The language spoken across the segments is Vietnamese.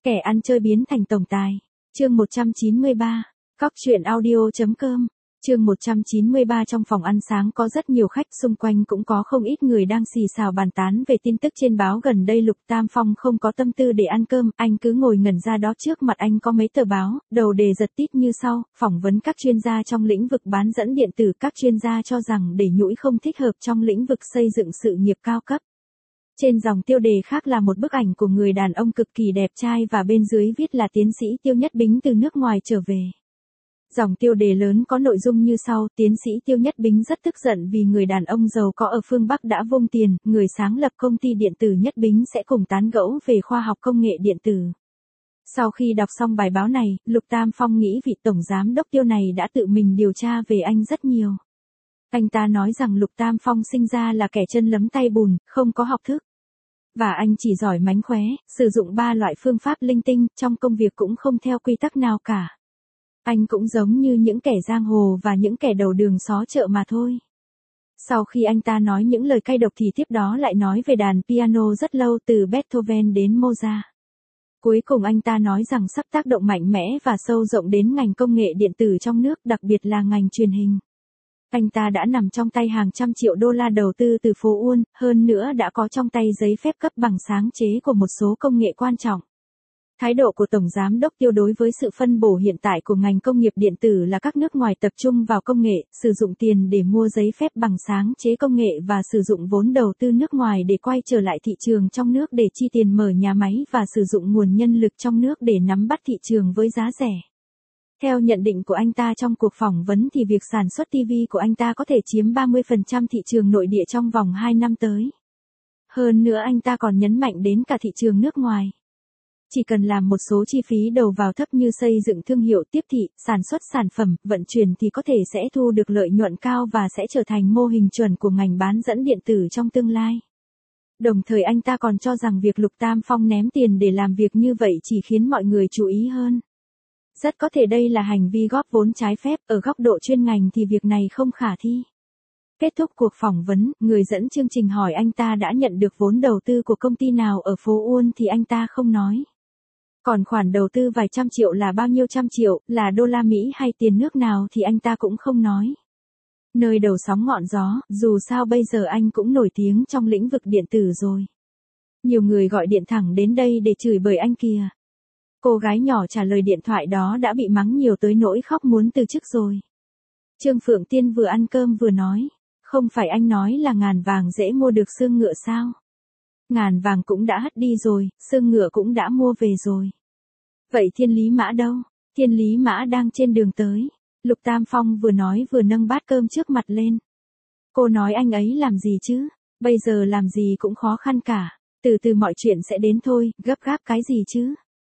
Kẻ ăn chơi biến thành tổng tài. Chương 193. Cóc truyện audio.com. Chương 193. Trong phòng ăn sáng có rất nhiều khách, xung quanh cũng có không ít người đang xì xào bàn tán về tin tức trên báo gần đây. Lục Tam Phong không có tâm tư để ăn cơm, anh cứ ngồi ngẩn ra đó, trước mặt anh có mấy tờ báo, đầu đề giật tít như sau: phỏng vấn các chuyên gia trong lĩnh vực bán dẫn điện tử. Các chuyên gia cho rằng để nhũi không thích hợp trong lĩnh vực xây dựng sự nghiệp cao cấp. Trên dòng tiêu đề khác là một bức ảnh của người đàn ông cực kỳ đẹp trai và bên dưới viết là tiến sĩ Tiêu Nhất Bính từ nước ngoài trở về. Dòng tiêu đề lớn có nội dung như sau: tiến sĩ Tiêu Nhất Bính rất tức giận vì người đàn ông giàu có ở phương Bắc đã vung tiền, người sáng lập công ty điện tử Nhất Bính sẽ cùng tán gẫu về khoa học công nghệ điện tử. Sau khi đọc xong bài báo này, Lục Tam Phong nghĩ vị tổng giám đốc Tiêu này đã tự mình điều tra về anh rất nhiều. Anh ta nói rằng Lục Tam Phong sinh ra là kẻ chân lấm tay bùn, không có học thức. Và anh chỉ giỏi mánh khóe, sử dụng 3 loại phương pháp linh tinh, trong công việc cũng không theo quy tắc nào cả. Anh cũng giống như những kẻ giang hồ và những kẻ đầu đường xó chợ mà thôi. Sau khi anh ta nói những lời cay độc thì tiếp đó lại nói về đàn piano rất lâu, từ Beethoven đến Mozart. Cuối cùng anh ta nói rằng sắp tác động mạnh mẽ và sâu rộng đến ngành công nghệ điện tử trong nước, đặc biệt là ngành truyền hình. Anh ta đã nằm trong tay hàng trăm triệu đô la đầu tư từ phố Uôn, hơn nữa đã có trong tay giấy phép cấp bằng sáng chế của một số công nghệ quan trọng. Thái độ của Tổng Giám đốc Tiêu đối với sự phân bổ hiện tại của ngành công nghiệp điện tử là các nước ngoài tập trung vào công nghệ, sử dụng tiền để mua giấy phép bằng sáng chế công nghệ và sử dụng vốn đầu tư nước ngoài để quay trở lại thị trường trong nước để chi tiền mở nhà máy và sử dụng nguồn nhân lực trong nước để nắm bắt thị trường với giá rẻ. Theo nhận định của anh ta trong cuộc phỏng vấn thì việc sản xuất TV của anh ta có thể chiếm 30% thị trường nội địa trong vòng 2 năm tới. Hơn nữa anh ta còn nhấn mạnh đến cả thị trường nước ngoài. Chỉ cần làm một số chi phí đầu vào thấp như xây dựng thương hiệu, tiếp thị, sản xuất sản phẩm, vận chuyển thì có thể sẽ thu được lợi nhuận cao và sẽ trở thành mô hình chuẩn của ngành bán dẫn điện tử trong tương lai. Đồng thời anh ta còn cho rằng việc Lục Tam Phong ném tiền để làm việc như vậy chỉ khiến mọi người chú ý hơn. Rất có thể đây là hành vi góp vốn trái phép, ở góc độ chuyên ngành thì việc này không khả thi. Kết thúc cuộc phỏng vấn, người dẫn chương trình hỏi anh ta đã nhận được vốn đầu tư của công ty nào ở phố Uôn thì anh ta không nói. Còn khoản đầu tư vài trăm triệu là bao nhiêu trăm triệu, là đô la Mỹ hay tiền nước nào thì anh ta cũng không nói. Nơi đầu sóng ngọn gió, dù sao bây giờ anh cũng nổi tiếng trong lĩnh vực điện tử rồi. Nhiều người gọi điện thẳng đến đây để chửi bới anh kìa. Cô gái nhỏ trả lời điện thoại đó đã bị mắng nhiều tới nỗi khóc muốn từ chức rồi. Trương Phượng Tiên vừa ăn cơm vừa nói, không phải anh nói là ngàn vàng dễ mua được xương ngựa sao? Ngàn vàng cũng đã hất đi rồi, xương ngựa cũng đã mua về rồi. Vậy Thiên Lý Mã đâu? Thiên Lý Mã đang trên đường tới. Lục Tam Phong vừa nói vừa nâng bát cơm trước mặt lên. Cô nói anh ấy làm gì chứ? Bây giờ làm gì cũng khó khăn cả. Từ từ mọi chuyện sẽ đến thôi, gấp gáp cái gì chứ?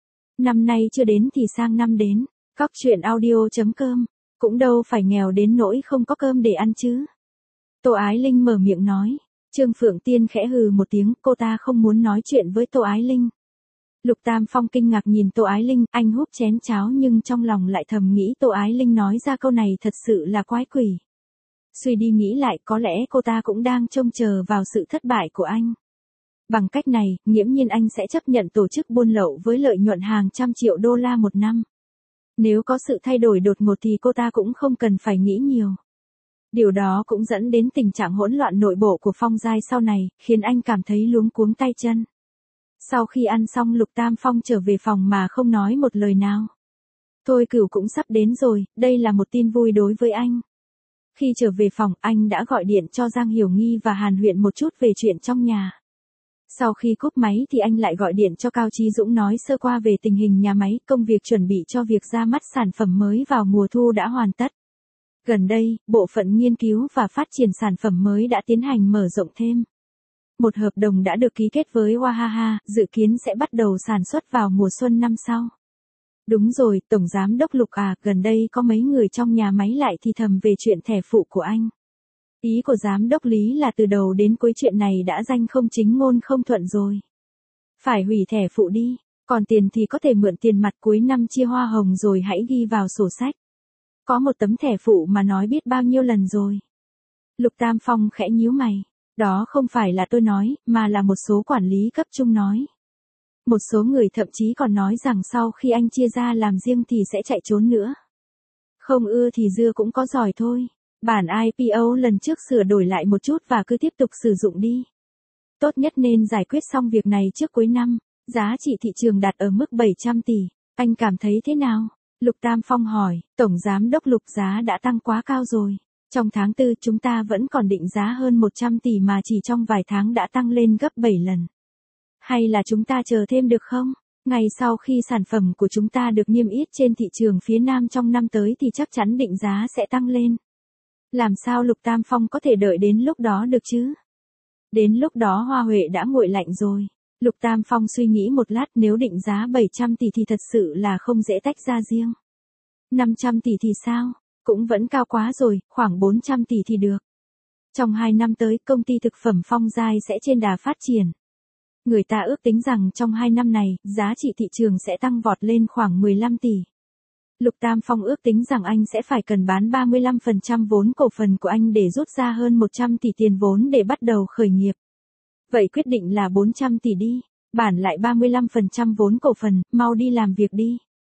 Năm nay chưa đến thì sang năm đến. Cóc truyện audio.com. Cũng đâu phải nghèo đến nỗi không có cơm để ăn chứ. Tô Ái Linh mở miệng nói. Trương Phượng Tiên khẽ hừ một tiếng, cô ta không muốn nói chuyện với Tô Ái Linh. Lục Tam Phong kinh ngạc nhìn Tô Ái Linh, anh húp chén cháo nhưng trong lòng lại thầm nghĩ Tô Ái Linh nói ra câu này thật sự là quái quỷ. Suy đi nghĩ lại, có lẽ cô ta cũng đang trông chờ vào sự thất bại của anh. Bằng cách này, nghiễm nhiên anh sẽ chấp nhận tổ chức buôn lậu với lợi nhuận hàng trăm triệu đô la một năm. Nếu có sự thay đổi đột ngột thì cô ta cũng không cần phải nghĩ nhiều. Điều đó cũng dẫn đến tình trạng hỗn loạn nội bộ của Phong Giai sau này, khiến anh cảm thấy luống cuống tay chân. Sau khi ăn xong Lục Tam Phong trở về phòng mà không nói một lời nào. Thôi Cửu cũng sắp đến rồi, đây là một tin vui đối với anh. Khi trở về phòng, anh đã gọi điện cho Giang Hiểu Nghi và Hàn Huyện một chút về chuyện trong nhà. Sau khi cúp máy thì anh lại gọi điện cho Cao Chí Dũng nói sơ qua về tình hình nhà máy, công việc chuẩn bị cho việc ra mắt sản phẩm mới vào mùa thu đã hoàn tất. Gần đây, bộ phận nghiên cứu và phát triển sản phẩm mới đã tiến hành mở rộng thêm. Một hợp đồng đã được ký kết với Wahaha, dự kiến sẽ bắt đầu sản xuất vào mùa xuân năm sau. Đúng rồi, Tổng Giám đốc Lục à, gần đây có mấy người trong nhà máy lại thì thầm về chuyện thẻ phụ của anh. Ý của Giám đốc Lý là từ đầu đến cuối chuyện này đã danh không chính ngôn không thuận rồi. Phải hủy thẻ phụ đi, còn tiền thì có thể mượn tiền mặt cuối năm chia hoa hồng rồi hãy ghi vào sổ sách. Có một tấm thẻ phụ mà nói biết bao nhiêu lần rồi. Lục Tam Phong khẽ nhíu mày. Đó không phải là tôi nói, mà là một số quản lý cấp trung nói. Một số người thậm chí còn nói rằng sau khi anh chia ra làm riêng thì sẽ chạy trốn nữa. Không ưa thì dưa cũng có giỏi thôi. Bản IPO lần trước sửa đổi lại một chút và cứ tiếp tục sử dụng đi. Tốt nhất nên giải quyết xong việc này trước cuối năm. Giá trị thị trường đạt ở mức 700 tỷ. Anh cảm thấy thế nào? Lục Tam Phong hỏi. Tổng Giám đốc Lục, giá đã tăng quá cao rồi. Trong tháng 4 chúng ta vẫn còn định giá hơn 100 tỷ mà chỉ trong vài tháng đã tăng lên gấp 7 lần. Hay là chúng ta chờ thêm được không? Ngay sau khi sản phẩm của chúng ta được niêm yết trên thị trường phía Nam trong năm tới thì chắc chắn định giá sẽ tăng lên. Làm sao Lục Tam Phong có thể đợi đến lúc đó được chứ? Đến lúc đó hoa huệ đã nguội lạnh rồi. Lục Tam Phong suy nghĩ một lát, nếu định giá 700 tỷ thì thật sự là không dễ tách ra riêng. 500 tỷ thì sao? Cũng vẫn cao quá rồi, khoảng 400 tỷ thì được. Trong 2 năm tới, công ty thực phẩm Phong Giai sẽ trên đà phát triển. Người ta ước tính rằng trong 2 năm này, giá trị thị trường sẽ tăng vọt lên khoảng 15 tỷ. Lục Tam Phong ước tính rằng anh sẽ phải cần bán 35% vốn cổ phần của anh để rút ra hơn 100 tỷ tiền vốn để bắt đầu khởi nghiệp. Vậy quyết định là 400 tỷ đi, bản lại 35% vốn cổ phần, mau đi làm việc đi.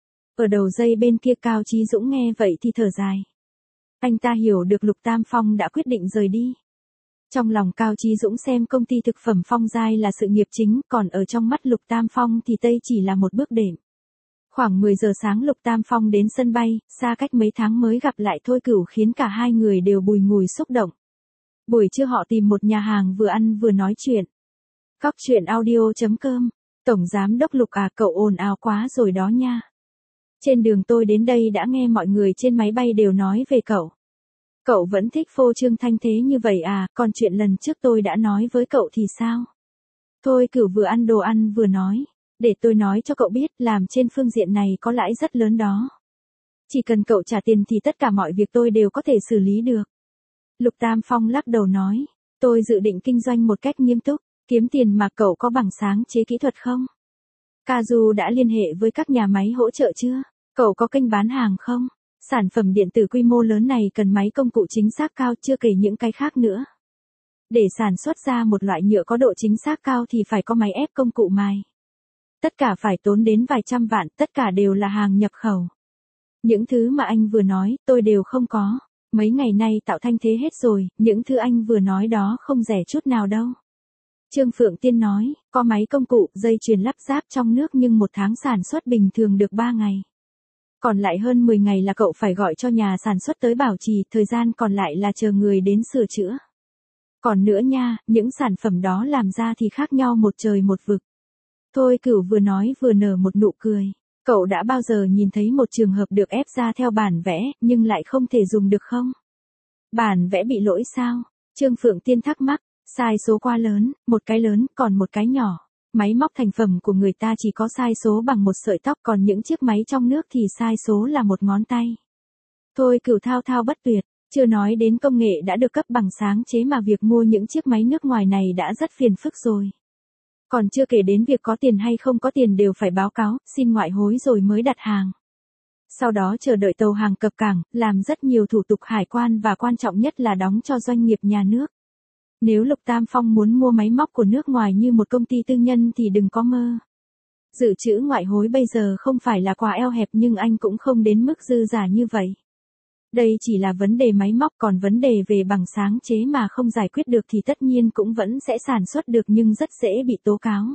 Ở đầu dây bên kia Cao Chí Dũng nghe vậy thì thở dài. Anh ta hiểu được Lục Tam Phong đã quyết định rời đi. Trong lòng Cao Chí Dũng xem công ty thực phẩm Phong Giai là sự nghiệp chính, còn ở trong mắt Lục Tam Phong thì đây chỉ là một bước đệm. Khoảng 10 giờ sáng Lục Tam Phong đến sân bay, xa cách mấy tháng mới gặp lại Thôi Cửu khiến cả hai người đều bùi ngùi xúc động. Buổi trưa họ tìm một nhà hàng vừa ăn vừa nói chuyện. Cóc truyện audio.com. Tổng Giám đốc Lục à, cậu ồn ào quá rồi đó nha. Trên đường tôi đến đây đã nghe mọi người trên máy bay đều nói về cậu. Cậu vẫn thích phô trương thanh thế như vậy à, còn chuyện lần trước tôi đã nói với cậu thì sao? Thôi Cửu vừa ăn đồ ăn vừa nói. Để tôi nói cho cậu biết, làm trên phương diện này có lãi rất lớn đó. Chỉ cần cậu trả tiền thì tất cả mọi việc tôi đều có thể xử lý được. Lục Tam Phong lắc đầu nói, tôi dự định kinh doanh một cách nghiêm túc, kiếm tiền mà. Cậu có bằng sáng chế kỹ thuật không? Kazu đã liên hệ với các nhà máy hỗ trợ chưa? Cậu có kênh bán hàng không? Sản phẩm điện tử quy mô lớn này cần máy công cụ chính xác cao, chưa kể những cái khác nữa. Để sản xuất ra một loại nhựa có độ chính xác cao thì phải có máy ép công cụ mài. Tất cả phải tốn đến vài trăm vạn, tất cả đều là hàng nhập khẩu. Những thứ mà anh vừa nói, tôi đều không có. Mấy ngày nay tạo thanh thế hết rồi, những thứ anh vừa nói đó không rẻ chút nào đâu. Trương Phượng Tiên nói, có máy công cụ, dây chuyền lắp ráp trong nước nhưng một tháng sản xuất bình thường được 3 ngày. Còn lại hơn 10 ngày là cậu phải gọi cho nhà sản xuất tới bảo trì, thời gian còn lại là chờ người đến sửa chữa. Còn nữa nha, những sản phẩm đó làm ra thì khác nhau một trời một vực. Thôi Cửu vừa nói vừa nở một nụ cười. Cậu đã bao giờ nhìn thấy một trường hợp được ép ra theo bản vẽ, nhưng lại không thể dùng được không? Bản vẽ bị lỗi sao? Trương Phượng Tiên thắc mắc, sai số quá lớn, một cái lớn, còn một cái nhỏ. Máy móc thành phẩm của người ta chỉ có sai số bằng một sợi tóc, còn những chiếc máy trong nước thì sai số là một ngón tay. Thôi Cửu thao thao bất tuyệt, chưa nói đến công nghệ đã được cấp bằng sáng chế mà việc mua những chiếc máy nước ngoài này đã rất phiền phức rồi. Còn chưa kể đến việc có tiền hay không có tiền đều phải báo cáo, xin ngoại hối rồi mới đặt hàng. Sau đó chờ đợi tàu hàng cập cảng, làm rất nhiều thủ tục hải quan và quan trọng nhất là đóng cho doanh nghiệp nhà nước. Nếu Lục Tam Phong muốn mua máy móc của nước ngoài như một công ty tư nhân thì đừng có mơ. Dự trữ ngoại hối bây giờ không phải là quá eo hẹp nhưng anh cũng không đến mức dư giả như vậy. Đây chỉ là vấn đề máy móc, còn vấn đề về bằng sáng chế mà không giải quyết được thì tất nhiên cũng vẫn sẽ sản xuất được nhưng rất dễ bị tố cáo.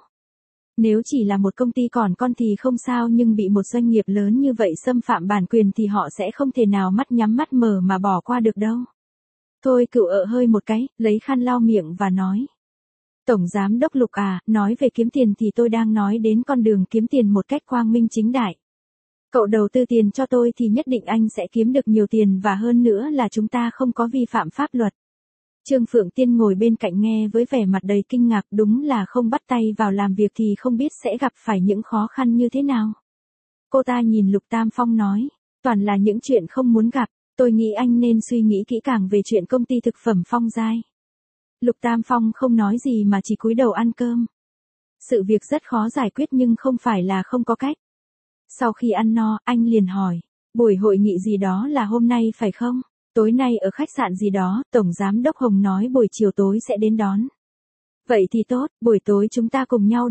Nếu chỉ là một công ty còn con thì không sao, nhưng bị một doanh nghiệp lớn như vậy xâm phạm bản quyền thì họ sẽ không thể nào mắt nhắm mắt mở mà bỏ qua được đâu. Thôi Cửu hơi một cái, lấy khăn lau miệng và nói. Tổng Giám đốc Lục à, nói về kiếm tiền thì tôi đang nói đến con đường kiếm tiền một cách quang minh chính đại. Cậu đầu tư tiền cho tôi thì nhất định anh sẽ kiếm được nhiều tiền và hơn nữa là chúng ta không có vi phạm pháp luật. Trương Phượng Tiên ngồi bên cạnh nghe với vẻ mặt đầy kinh ngạc, đúng là không bắt tay vào làm việc thì không biết sẽ gặp phải những khó khăn như thế nào. Cô ta nhìn Lục Tam Phong nói, toàn là những chuyện không muốn gặp, tôi nghĩ anh nên suy nghĩ kỹ càng về chuyện công ty thực phẩm Phong Giai. Lục Tam Phong không nói gì mà chỉ cúi đầu ăn cơm. Sự việc rất khó giải quyết nhưng không phải là không có cách. Sau khi ăn no, anh liền hỏi, buổi hội nghị gì đó là hôm nay phải không? Tối nay ở khách sạn gì đó, Tổng Giám đốc Hồng nói buổi chiều tối sẽ đến đón. Vậy thì tốt, buổi tối chúng ta cùng nhau đi.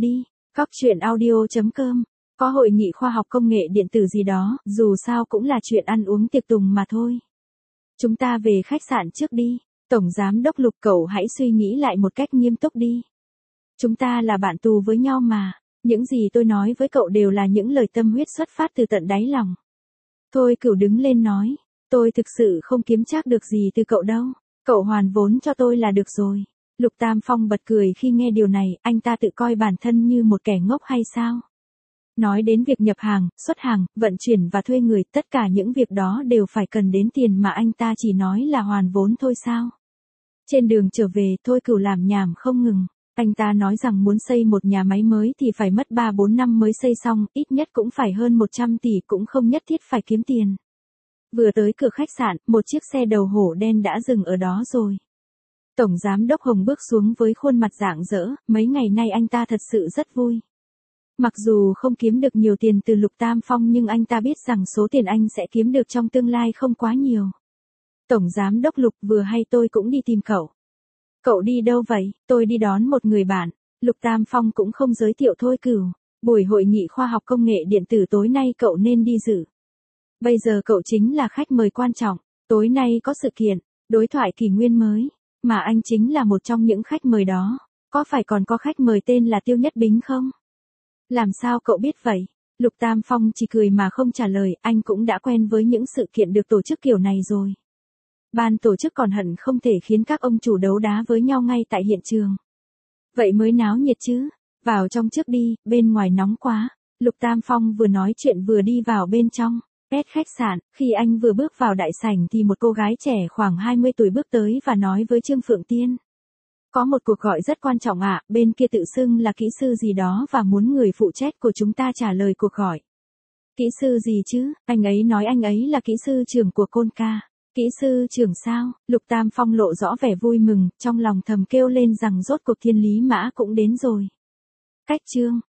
Cóc truyện audio.com. Có hội nghị khoa học công nghệ điện tử gì đó, dù sao cũng là chuyện ăn uống tiệc tùng mà thôi. Chúng ta về khách sạn trước đi. Tổng giám đốc Lục, cậu hãy suy nghĩ lại một cách nghiêm túc đi. Chúng ta là bạn tù với nhau mà. Những gì tôi nói với cậu đều là những lời tâm huyết xuất phát từ tận đáy lòng. Thôi Cửu đứng lên nói. Tôi thực sự không kiếm trác được gì từ cậu đâu. Cậu hoàn vốn cho tôi là được rồi. Lục Tam Phong bật cười khi nghe điều này, anh ta tự coi bản thân như một kẻ ngốc hay sao? Nói đến việc nhập hàng, xuất hàng, vận chuyển và thuê người, tất cả những việc đó đều phải cần đến tiền mà anh ta chỉ nói là hoàn vốn thôi sao? Trên đường trở về, Thôi Cửu làm nhảm không ngừng. Anh ta nói rằng muốn xây một nhà máy mới thì phải mất 3-4 năm mới xây xong, ít nhất cũng phải hơn 100 tỷ, cũng không nhất thiết phải kiếm tiền. Vừa tới cửa khách sạn, một chiếc xe đầu hổ đen đã dừng ở đó rồi. Tổng giám đốc Hồng bước xuống với khuôn mặt rạng rỡ, mấy ngày nay anh ta thật sự rất vui. Mặc dù không kiếm được nhiều tiền từ Lục Tam Phong nhưng anh ta biết rằng số tiền anh sẽ kiếm được trong tương lai không quá nhiều. Tổng giám đốc Lục, vừa hay tôi cũng đi tìm cậu. Cậu đi đâu vậy? Tôi đi đón một người bạn. Lục Tam Phong cũng không giới thiệu Thôi Cửu. Buổi hội nghị khoa học công nghệ điện tử tối nay cậu nên đi dự. Bây giờ cậu chính là khách mời quan trọng. Tối nay có sự kiện, đối thoại kỷ nguyên mới. Mà anh chính là một trong những khách mời đó. Có phải còn có khách mời tên là Tiêu Nhất Bính không? Làm sao cậu biết vậy? Lục Tam Phong chỉ cười mà không trả lời, anh cũng đã quen với những sự kiện được tổ chức kiểu này rồi. Ban tổ chức còn hận không thể khiến các ông chủ đấu đá với nhau ngay tại hiện trường. Vậy mới náo nhiệt chứ. Vào trong trước đi, bên ngoài nóng quá. Lục Tam Phong vừa nói chuyện vừa đi vào bên trong. Khách sạn, khi anh vừa bước vào đại sảnh thì một cô gái trẻ khoảng 20 tuổi bước tới và nói với Trương Phượng Tiên. Có một cuộc gọi rất quan trọng ạ, bên kia tự xưng là kỹ sư gì đó và muốn người phụ trách của chúng ta trả lời cuộc gọi. Kỹ sư gì chứ? Anh ấy nói anh ấy là kỹ sư trưởng của Côn Ca. Kỹ sư trưởng sao? Lục Tam Phong lộ rõ vẻ vui mừng, trong lòng thầm kêu lên rằng rốt cuộc Thiên Lý Mã cũng đến rồi. Cách chương